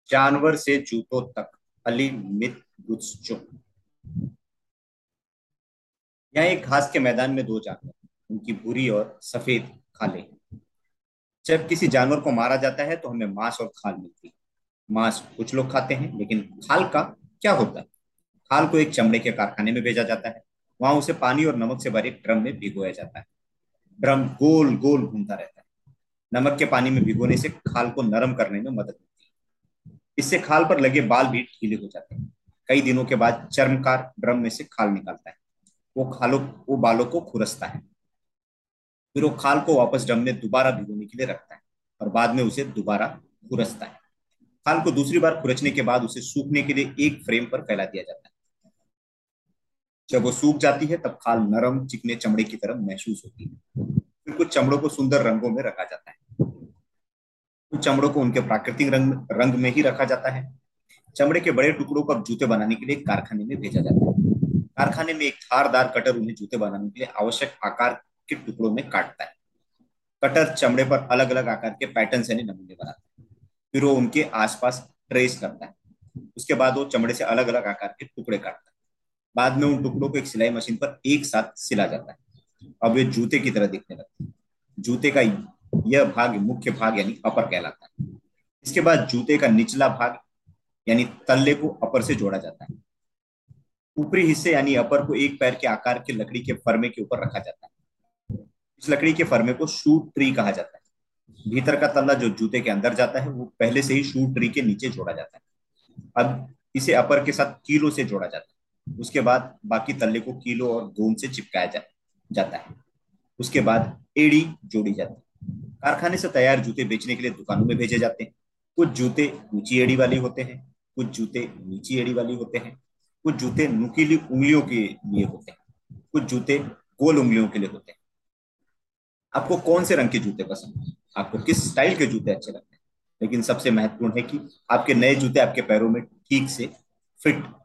जानवर से जूतों तक, अली मित गुत्सचुक। यहाँ एक घास के मैदान में दो जानवर, उनकी भूरी और सफेद खालें। जब किसी जानवर को मारा जाता है तो हमें मांस और खाल मिलती है। मांस कुछ लोग खाते हैं, लेकिन खाल का क्या होता है? खाल को एक चमड़े के कारखाने में भेजा जाता है। वहां उसे पानी और नमक से भरे एक ड्रम में भिगोया जाता है। ड्रम गोल गोल घूमता रहता है। नमक के पानी में भिगोने से खाल को नरम करने में मदद मिलती है। इससे खाल पर लगे बाल भी ढीले हो जाते हैं। कई दिनों के बाद चर्मकार ड्रम में से खाल निकालता है। वो बालों को खुरसता है। फिर वो खाल को वापस ड्रम में दोबारा भिगोने के लिए रखता है और बाद में उसे दोबारा खुरसता है। खाल को दूसरी बार खुरचने के बाद उसे सूखने के लिए एक फ्रेम पर फैला दिया जाता है। जब वो सूख जाती है तब खाल नरम चिकने चमड़े की तरह महसूस होती है। फिर कुछ चमड़ों को सुंदर रंगों में रखा जाता है। कुछ चमड़ों को उनके प्राकृतिक रंग में ही रखा जाता है। चमड़े के बड़े टुकड़ों को अब जूते बनाने के लिए कारखाने में भेजा जाता है। कारखाने में एक धारदार कटर उन्हें जूते बनाने के लिए आवश्यक आकार के टुकड़ों में काटता है। कटर चमड़े पर अलग अलग आकार के पैटर्न यानी नमूने बनाता है। फिर वो उनके आसपास ट्रेस करता है। उसके बाद वो चमड़े से अलग अलग आकार के टुकड़े काटता है। बाद में उन टुकड़ों को एक सिलाई मशीन पर एक साथ सिला जाता है। अब वे जूते की तरह दिखने लगते हैं। जूते का यह भाग मुख्य भाग यानी अपर कहलाता है। इसके बाद जूते का निचला भाग यानी तल्ले को अपर से जोड़ा जाता है। ऊपरी हिस्से यानी अपर को एक पैर के आकार के लकड़ी के फर्मे के ऊपर रखा जाता है। इस लकड़ी के फर्मे को शू ट्री कहा जाता है। भीतर का तल्ला जो जूते के अंदर जाता है वो पहले से ही शू ट्री के नीचे जोड़ा जाता है। अब इसे अपर के साथ कीलो से जोड़ा जाता है। उसके बाद बाकी तल्ले को कीलो और गोंद से जाता है। उसके बाद एड़ी जोड़ी जाती है। कारखाने से तैयार जूते बेचने के लिए दुकानों में भेजे जाते हैं। कुछ जूते ऊंची एड़ी वाली होते हैं, कुछ जूते नीची एड़ी वाली होते हैं, कुछ जूते नुकीली उंगलियों के लिए होते हैं, कुछ जूते गोल उंगलियों के लिए होते हैं। आपको कौन से रंग के जूते पसंद है? आपको किस स्टाइल के जूते अच्छे लगते हैं? लेकिन सबसे महत्वपूर्ण है कि आपके नए जूते आपके पैरों में ठीक से फिट